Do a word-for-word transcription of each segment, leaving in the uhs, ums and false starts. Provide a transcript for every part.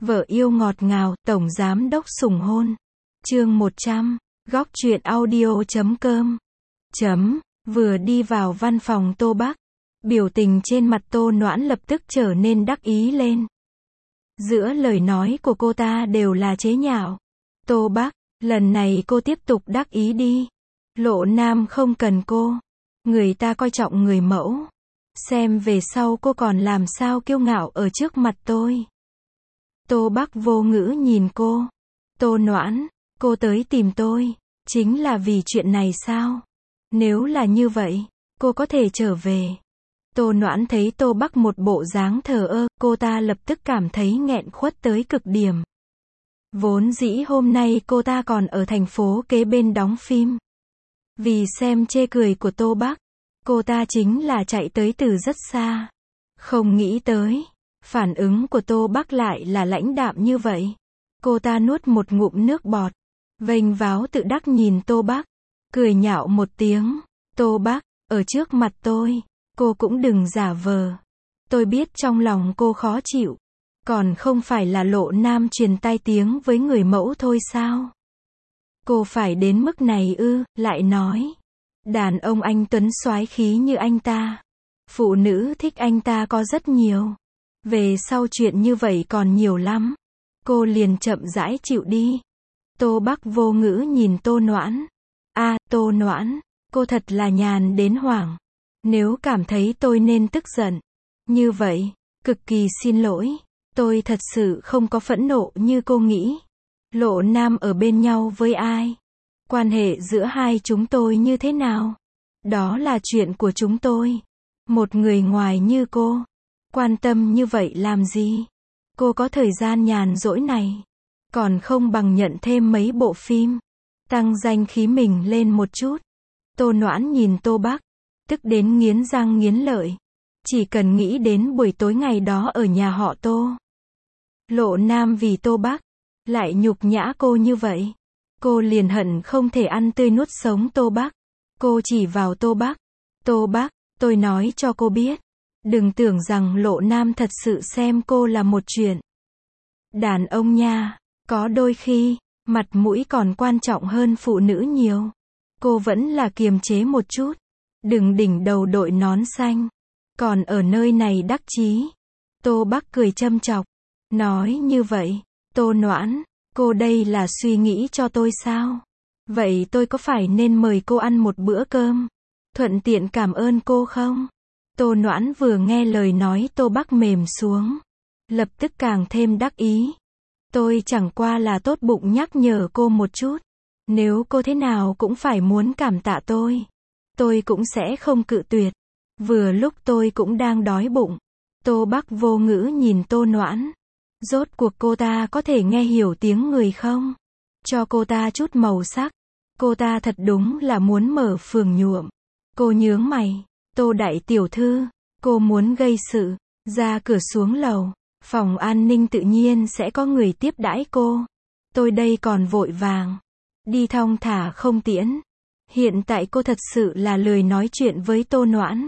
Vợ yêu ngọt ngào, tổng giám đốc sủng hôn. Chương một trăm, góc truyện audio chấm com. Chấm, vừa đi vào văn phòng Tô Bắc, biểu tình trên mặt Tô Noãn lập tức trở nên đắc ý lên. Giữa lời nói của cô ta đều là chế nhạo. Tô Bắc, lần này cô tiếp tục đắc ý đi. Lộ Nam không cần cô. Người ta coi trọng người mẫu. Xem về sau cô còn làm sao kiêu ngạo ở trước mặt tôi. Tô Bắc vô ngữ nhìn cô. Tô Noãn, cô tới tìm tôi, chính là vì chuyện này sao? Nếu là như vậy, cô có thể trở về. Tô Noãn thấy Tô Bắc một bộ dáng thờ ơ, cô ta lập tức cảm thấy nghẹn khuất tới cực điểm. Vốn dĩ hôm nay cô ta còn ở thành phố kế bên đóng phim. Vì xem chê cười của Tô Bắc, cô ta chính là chạy tới từ rất xa. Không nghĩ tới, phản ứng của Tô Bắc lại là lãnh đạm như vậy. Cô ta nuốt một ngụm nước bọt, vênh váo tự đắc nhìn Tô Bắc, cười nhạo một tiếng. Tô Bắc, ở trước mặt tôi, cô cũng đừng giả vờ. Tôi biết trong lòng cô khó chịu, còn không phải là Lộ Nam truyền tai tiếng với người mẫu thôi sao? Cô phải đến mức này ư? Lại nói, đàn ông anh tuấn soái khí như anh ta, phụ nữ thích anh ta có rất nhiều. Về sau chuyện như vậy còn nhiều lắm. Cô liền chậm rãi chịu đi. Tô Bắc vô ngữ nhìn Tô Noãn. A, à, Tô Noãn, cô thật là nhàn đến hoảng. Nếu cảm thấy tôi nên tức giận như vậy, cực kỳ xin lỗi. Tôi thật sự không có phẫn nộ như cô nghĩ. Lộ Nam ở bên nhau với ai? Quan hệ giữa hai chúng tôi như thế nào? Đó là chuyện của chúng tôi. Một người ngoài như cô, quan tâm như vậy làm gì? Cô có thời gian nhàn rỗi này, còn không bằng nhận thêm mấy bộ phim, tăng danh khí mình lên một chút. Tô Noãn nhìn Tô Bắc, tức đến nghiến răng nghiến lợi. Chỉ cần nghĩ đến buổi tối ngày đó ở nhà họ Tô. Lộ Nam vì Tô Bắc, lại nhục nhã cô như vậy. Cô liền hận không thể ăn tươi nuốt sống Tô Bắc. Cô chỉ vào Tô Bắc. Tô Bắc, tôi nói cho cô biết. Đừng tưởng rằng Lộ Nam thật sự xem cô là một chuyện. Đàn ông nha, có đôi khi, mặt mũi còn quan trọng hơn phụ nữ nhiều. Cô vẫn là kiềm chế một chút. Đừng đỉnh đầu đội nón xanh. Còn ở nơi này đắc chí. Tô Bắc cười châm chọc. Nói như vậy, Tô Noãn, cô đây là suy nghĩ cho tôi sao? Vậy tôi có phải nên mời cô ăn một bữa cơm? Thuận tiện cảm ơn cô không? Tô Noãn vừa nghe lời nói Tô Bắc mềm xuống, lập tức càng thêm đắc ý. Tôi chẳng qua là tốt bụng nhắc nhở cô một chút. Nếu cô thế nào cũng phải muốn cảm tạ tôi, tôi cũng sẽ không cự tuyệt. Vừa lúc tôi cũng đang đói bụng. Tô Bắc vô ngữ nhìn Tô Noãn. Rốt cuộc cô ta có thể nghe hiểu tiếng người không? Cho cô ta chút màu sắc. Cô ta thật đúng là muốn mở phường nhuộm. Cô nhướng mày. Tô đại tiểu thư, cô muốn gây sự, ra cửa xuống lầu, phòng an ninh tự nhiên sẽ có người tiếp đãi cô. Tôi đây còn vội vàng, đi thong thả không tiễn. Hiện tại cô thật sự là lười nói chuyện với Tô Noãn.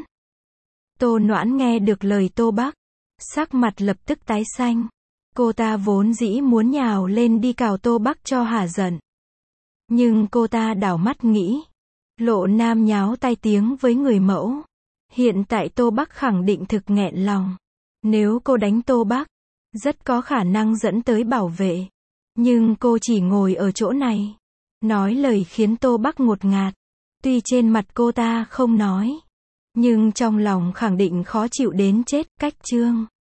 Tô Noãn nghe được lời Tô Bắc, sắc mặt lập tức tái xanh. Cô ta vốn dĩ muốn nhào lên đi cào Tô Bắc cho hả giận. Nhưng cô ta đảo mắt nghĩ, Lộ Nam nháo tai tiếng với người mẫu. Hiện tại Tô Bắc khẳng định thực nghẹn lòng. Nếu cô đánh Tô Bắc, rất có khả năng dẫn tới bảo vệ. Nhưng cô chỉ ngồi ở chỗ này, nói lời khiến Tô Bắc ngột ngạt. Tuy trên mặt cô ta không nói, nhưng trong lòng khẳng định khó chịu đến chết. Cách chương